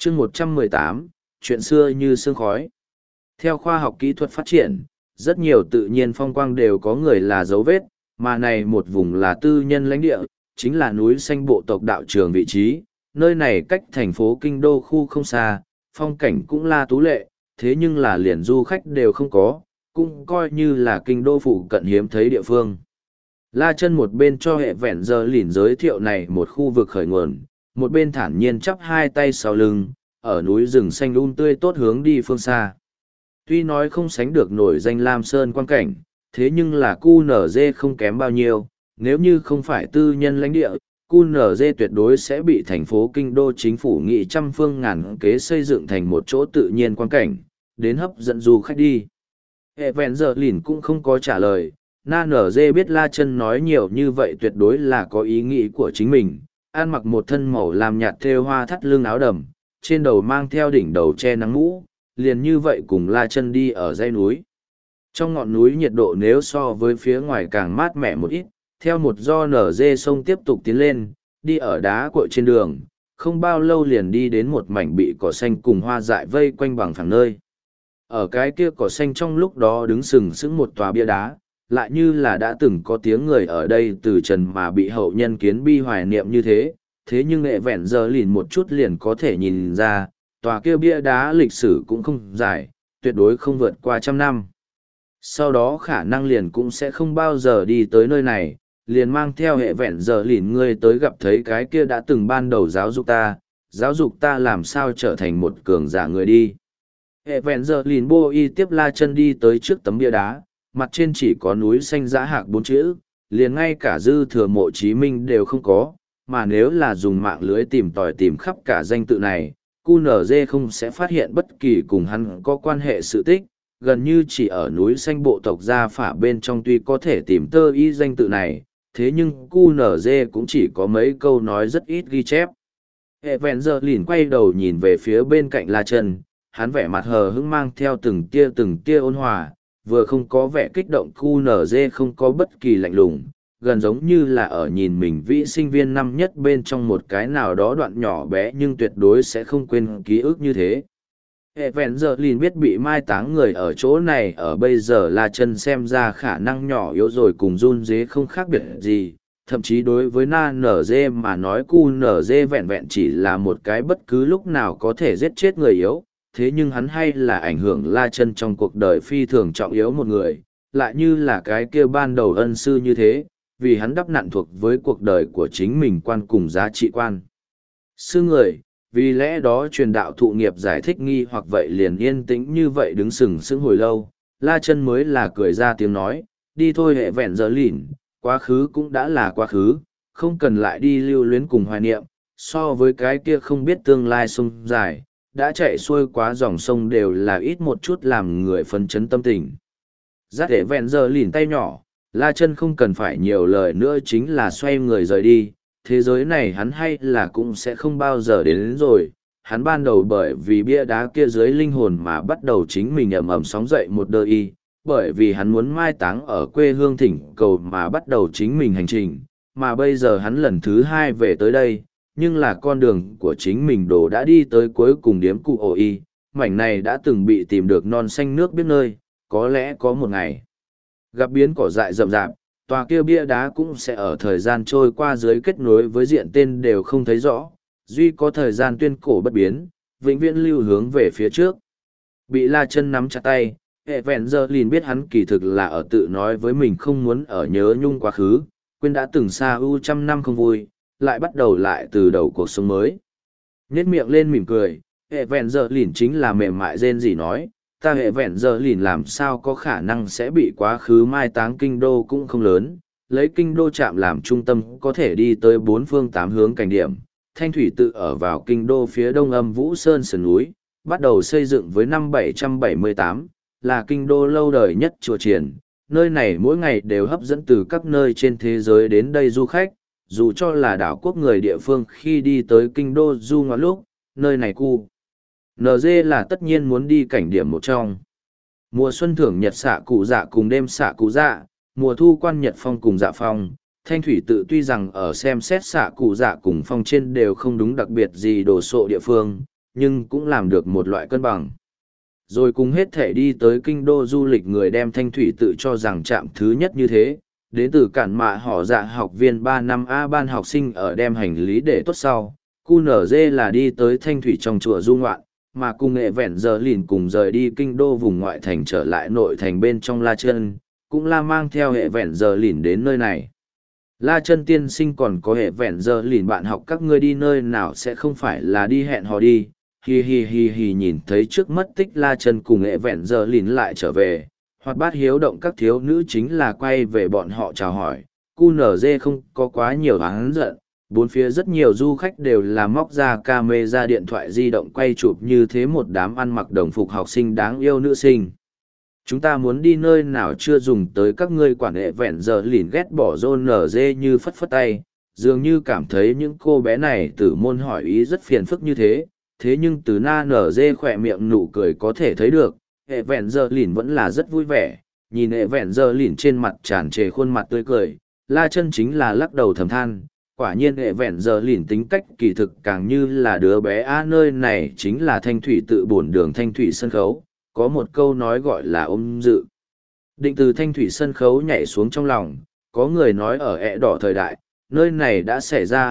chương 118, chuyện xưa như sương khói. Theo khoa học kỹ thuật phát triển, rất nhiều tự nhiên phong quang đều có người là dấu vết, mà này một vùng là tư nhân lãnh địa, chính là núi xanh bộ tộc đạo trường vị trí, nơi này cách thành phố Kinh Đô khu không xa, phong cảnh cũng là tú lệ, thế nhưng là liền du khách đều không có, cũng coi như là Kinh Đô phụ cận hiếm thấy địa phương. La Chân một bên cho hệ vẹn giờ lỉn giới thiệu này một khu vực khởi nguồn, một bên thản nhiên chắp hai tay sau lưng, ở núi rừng xanh tươi tốt hướng đi phương xa. Tuy nói không sánh được nổi danh Lam Sơn quan cảnh, thế nhưng là QNZ không kém bao nhiêu, nếu như không phải tư nhân lãnh địa, QNZ tuyệt đối sẽ bị thành phố Kinh Đô chính phủ nghị trăm phương ngàn kế xây dựng thành một chỗ tự nhiên quan cảnh, đến hấp dẫn du khách đi. Hệ vẹn giờ lỉn cũng không có trả lời, Na Nở Dê biết La Chân nói nhiều như vậy tuyệt đối là có ý nghĩ của chính mình, ăn mặc một thân màu làm nhạt thêu hoa thắt lưng áo đầm, trên đầu mang theo đỉnh đầu che nắng mũ, liền như vậy cùng La Chân đi ở dãy núi. Trong ngọn núi nhiệt độ nếu so với phía ngoài càng mát mẻ một ít, theo một do nở dê sông tiếp tục tiến lên, đi ở đá cội trên đường, không bao lâu liền đi đến một mảnh bị cỏ xanh cùng hoa dại vây quanh bằng phẳng nơi. Ở cái kia cỏ xanh trong lúc đó đứng sừng sững một tòa bia đá, lại như là đã từng có tiếng người ở đây từ trần mà bị hậu nhân kiến bi hoài niệm như thế, thế nhưng nghệ vẹn giờ lìn một chút liền có thể nhìn ra, tòa kia bia đá lịch sử cũng không dài, tuyệt đối không vượt qua 100 năm. Sau đó khả năng liền cũng sẽ không bao giờ đi tới nơi này, liền mang theo hệ vẹn giờ lìn ngươi tới gặp thấy cái kia đã từng ban đầu giáo dục ta làm sao trở thành một cường giả người đi. Hệ vẹn giờ lìn bô y tiếp La Chân đi tới trước tấm bia đá, mặt trên chỉ có núi xanh dã hạc 4 chữ, liền ngay cả dư thừa mộ Chí Minh đều không có, mà nếu là dùng mạng lưới tìm tòi tìm khắp cả danh tự này, QNZ không sẽ phát hiện bất kỳ cùng hắn có quan hệ sự tích, gần như chỉ ở núi xanh bộ tộc gia phả bên trong tuy có thể tìm tơ y danh tự này, thế nhưng QNZ cũng chỉ có mấy câu nói rất ít ghi chép. Hệ vẹn giờ lìn quay đầu nhìn về phía bên cạnh La Chân, hắn vẻ mặt hờ hững mang theo từng tia ôn hòa, vừa không có vẻ kích động QNZ không có bất kỳ lạnh lùng, gần giống như là ở nhìn mình vĩ sinh viên năm nhất bên trong một cái nào đó đoạn nhỏ bé nhưng tuyệt đối sẽ không quên ký ức như thế. Hệ vẹn giờ lìn biết bị mai táng người ở chỗ này ở bây giờ La Chân xem ra khả năng nhỏ yếu rồi cùng run dế không khác biệt gì, thậm chí đối với Na Nở Dê mà nói QNZ vẹn vẹn chỉ là một cái bất cứ lúc nào có thể giết chết người yếu, thế nhưng hắn hay là ảnh hưởng La Chân trong cuộc đời phi thường trọng yếu một người, lại như là cái kia ban đầu ân sư như thế, vì hắn đắp nặn thuộc với cuộc đời của chính mình quan cùng giá trị quan. Sư người, vì lẽ đó truyền đạo thụ nghiệp giải thích nghi hoặc vậy liền yên tĩnh như vậy đứng sừng sững hồi lâu, La Chân mới là cười ra tiếng nói, đi thôi hệ vẹn giờ lìn, quá khứ cũng đã là quá khứ, không cần lại đi lưu luyến cùng hoài niệm, so với cái kia không biết tương lai sông dài, đã chạy xuôi quá dòng sông đều là ít một chút làm người phấn chấn tâm tình. Dắt hệ vẹn giờ lìn tay nhỏ, La Chân không cần phải nhiều lời nữa chính là xoay người rời đi, thế giới này hắn hay là cũng sẽ không bao giờ đến rồi. Hắn ban đầu bởi vì bia đá kia dưới linh hồn mà bắt đầu chính mình ầm ầm sóng dậy một đời y, bởi vì hắn muốn mai táng ở quê hương thỉnh cầu mà bắt đầu chính mình hành trình, mà bây giờ hắn lần thứ 2 về tới đây, nhưng là con đường của chính mình đồ đã đi tới cuối cùng điếm cụ ổ y, mảnh này đã từng bị tìm được non xanh nước biết nơi, có lẽ có một ngày gặp biến cỏ dại rậm rạp, tòa kia bia đá cũng sẽ ở thời gian trôi qua dưới kết nối với diện tên đều không thấy rõ, duy có thời gian tuyên cổ bất biến, vĩnh viễn lưu hướng về phía trước. Bị La Chân nắm chặt tay, hệ vẹn giờ lìn biết hắn kỳ thực là ở tự nói với mình không muốn ở nhớ nhung quá khứ, quên đã từng xa ưu 100 năm không vui, lại bắt đầu lại từ đầu cuộc sống mới. Nhếch miệng lên mỉm cười, hệ vẹn giờ lìn chính là mềm mại rên gì nói, ta hệ vẹn giờ lìn làm sao có khả năng sẽ bị quá khứ mai táng kinh đô cũng không lớn, lấy kinh đô chạm làm trung tâm có thể đi tới 4 phương 8 hướng cảnh điểm. Thanh thủy tự ở vào kinh đô phía đông âm Vũ Sơn sườn núi, bắt đầu xây dựng với năm 778, là kinh đô lâu đời nhất chùa triển. Nơi này mỗi ngày đều hấp dẫn từ các nơi trên thế giới đến đây du khách, dù cho là đảo quốc người địa phương khi đi tới kinh đô du ngoạn lúc, nơi này NG là tất nhiên muốn đi cảnh điểm một trong. Mùa xuân thưởng nhật xạ cụ dạ cùng đêm xạ cụ dạ, mùa thu quan nhật phong cùng dạ phong. Thanh thủy tự tuy rằng ở xem xét xạ cụ dạ cùng phong trên đều không đúng đặc biệt gì đồ sộ địa phương, nhưng cũng làm được một loại cân bằng. Rồi cùng hết thể đi tới kinh đô du lịch người đem thanh thủy tự cho rằng trạm thứ nhất như thế, đến từ cản mạ họ dạ học viên 3 năm A ban học sinh ở đem hành lý để tốt sau, QNZ là đi tới thanh thủy trong chùa du ngoạn, mà cùng nghệ vẹn giờ lìn cùng rời đi kinh đô vùng ngoại thành trở lại nội thành bên trong La Chân, cũng là mang theo hệ vẹn giờ lìn đến nơi này. La Chân tiên sinh còn có hệ vẹn giờ lìn bạn học các ngươi đi nơi nào sẽ không phải là đi hẹn hò đi, hi hi hi hi nhìn thấy trước mất tích La Chân cùng hệ vẹn giờ lìn lại trở về, hoạt bát hiếu động các thiếu nữ chính là quay về bọn họ chào hỏi, QNZ không có quá nhiều oán giận. Bốn phía rất nhiều du khách đều là móc ra camera điện thoại di động quay chụp như thế một đám ăn mặc đồng phục học sinh đáng yêu nữ sinh. Chúng ta muốn đi nơi nào chưa dùng tới các ngươi quản hệ vẹn giờ lìn ghét bỏ rôn nở dê như phất phất tay, dường như cảm thấy những cô bé này từ môn hỏi ý rất phiền phức như thế, thế nhưng từ na nở dê khỏe miệng nụ cười có thể thấy được, hệ vẹn giờ lìn vẫn là rất vui vẻ, nhìn hệ vẹn giờ lìn trên mặt tràn trề khuôn mặt tươi cười, La Chân chính là lắc đầu thầm than. Quả nhiên hệ vẹn giờ lìn tính cách kỳ thực càng như là đứa bé nơi này chính là thanh thủy tự bổn đường thanh thủy sân khấu, có một câu nói gọi là ôm dự. Định từ thanh thủy sân khấu nhảy xuống trong lòng, có người nói ở ẹ đỏ thời đại, nơi này đã xảy ra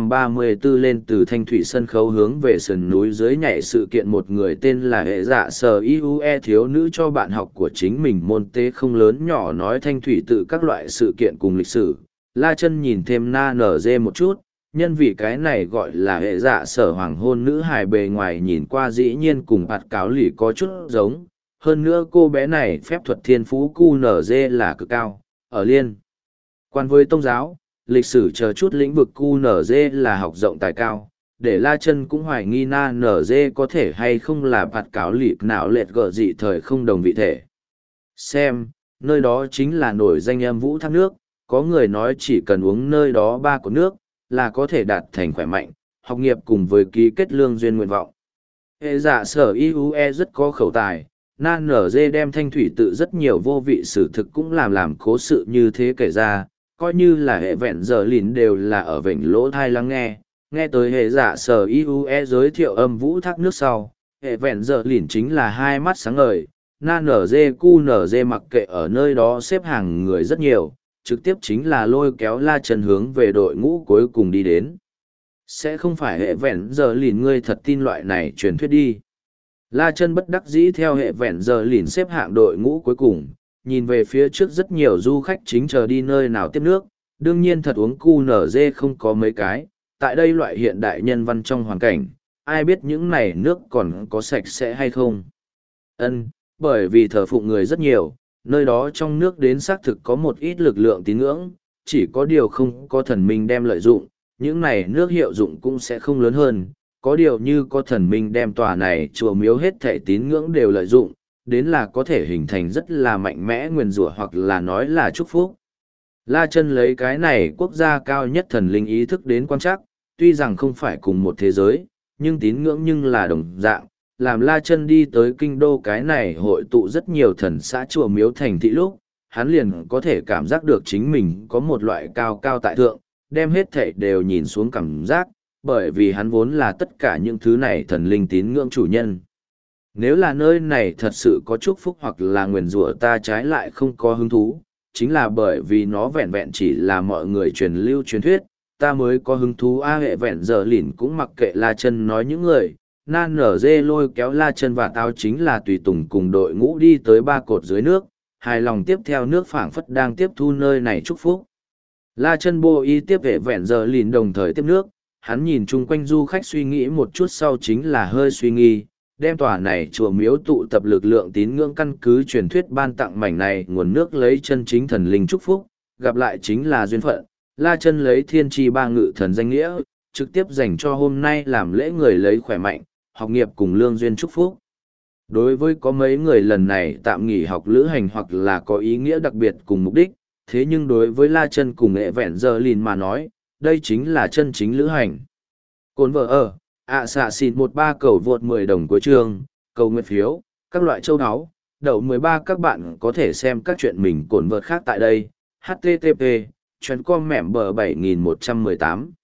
234 lên từ thanh thủy sân khấu hướng về sườn núi dưới nhảy sự kiện một người tên là hệ dạ sở IUE thiếu nữ cho bạn học của chính mình môn tế không lớn nhỏ nói thanh thủy tự các loại sự kiện cùng lịch sử. La Chân nhìn thêm na nở dê một chút, nhân vì cái này gọi là hệ dạ sở hoàng hôn nữ hài bề ngoài nhìn qua dĩ nhiên cùng bạt cáo lì có chút giống. Hơn nữa cô bé này phép thuật thiên phú QNZ là cực cao, ở liên quan với tôn giáo, lịch sử chờ chút lĩnh vực QNZ là học rộng tài cao, để La Chân cũng hoài nghi na nở dê có thể hay không là bạt cáo lì nào lệch gở dị thời không đồng vị thể. Xem, nơi đó chính là nổi danh âm vũ thác nước. Có người nói chỉ cần uống nơi đó 3 cốc nước, là có thể đạt thành khỏe mạnh, học nghiệp cùng với ký kết lương duyên nguyện vọng. Hệ giả sở IUE rất có khẩu tài, na nở dê đem thanh thủy tự rất nhiều vô vị sự thực cũng làm cố sự như thế kể ra, coi như là hệ vẹn giờ lìn đều là ở vịnh lỗ thai lắng nghe. Nghe tới hệ giả sở IUE giới thiệu âm vũ thác nước sau, hệ vẹn giờ lìn chính là hai mắt sáng ngời, na nở dê cu nở dê mặc kệ ở nơi đó xếp hàng người rất nhiều. Trực tiếp chính là lôi kéo La Chân hướng về đội ngũ cuối cùng đi đến. Sẽ không phải hệ vẹn giờ lìn ngươi thật tin loại này truyền thuyết đi. La Chân bất đắc dĩ theo hệ vẹn giờ lìn xếp hạng đội ngũ cuối cùng, nhìn về phía trước rất nhiều du khách chính chờ đi nơi nào tiếp nước, đương nhiên thật uống cu nở dê không có mấy cái, tại đây loại hiện đại nhân văn trong hoàn cảnh, ai biết những này nước còn có sạch sẽ hay không. Bởi vì thờ phụng người rất nhiều, nơi đó trong nước đến xác thực có một ít lực lượng tín ngưỡng, chỉ có điều không có thần minh đem lợi dụng, những này nước hiệu dụng cũng sẽ không lớn hơn, có điều như có thần minh đem tòa này chùa miếu hết thảy tín ngưỡng đều lợi dụng, đến là có thể hình thành rất là mạnh mẽ nguyền rủa hoặc là nói là chúc phúc. La Chân lấy cái này quốc gia cao nhất thần linh ý thức đến quan trắc, tuy rằng không phải cùng một thế giới, nhưng tín ngưỡng nhưng là đồng dạng. Làm La Chân đi tới kinh đô cái này hội tụ rất nhiều thần xã chùa miếu thành thị lúc, hắn liền có thể cảm giác được chính mình có một loại cao cao tại thượng, đem hết thảy đều nhìn xuống cảm giác, bởi vì hắn vốn là tất cả những thứ này thần linh tín ngưỡng chủ nhân. Nếu là nơi này thật sự có chúc phúc hoặc là nguyền rủa ta trái lại không có hứng thú, chính là bởi vì nó vẹn vẹn chỉ là mọi người truyền lưu truyền thuyết, ta mới có hứng thú hệ vẹn giờ lìn cũng mặc kệ La Chân nói những người. Nan nở dê lôi kéo La Chân và tao chính là tùy tùng cùng đội ngũ đi tới 3 cột dưới nước, hài lòng tiếp theo nước phảng phất đang tiếp thu nơi này chúc phúc. La Chân bô y tiếp vệ vẹn giờ lìn đồng thời tiếp nước, hắn nhìn chung quanh du khách suy nghĩ một chút sau chính là hơi suy nghi, đem tòa này chùa miếu tụ tập lực lượng tín ngưỡng căn cứ truyền thuyết ban tặng mảnh này nguồn nước lấy chân chính thần linh chúc phúc, gặp lại chính là duyên phận. La Chân lấy thiên tri ba ngự thần danh nghĩa, trực tiếp dành cho hôm nay làm lễ người lấy khỏe mạnh, học nghiệp cùng lương duyên chúc phúc. Đối với có mấy người lần này tạm nghỉ học lữ hành hoặc là có ý nghĩa đặc biệt cùng mục đích, thế nhưng đối với La Chân cùng hệ vẹn giờ lìn mà nói, đây chính là chân chính lữ hành. Cồn vợ ở, xạ xịt 13 cầu vượt 10 đồng cuối chương, cầu nguyện phiếu, các loại châu áo, đậu 13 các bạn có thể xem các chuyện mình cồn vợt khác tại đây, http, chuyến com mẻm bờ 7118.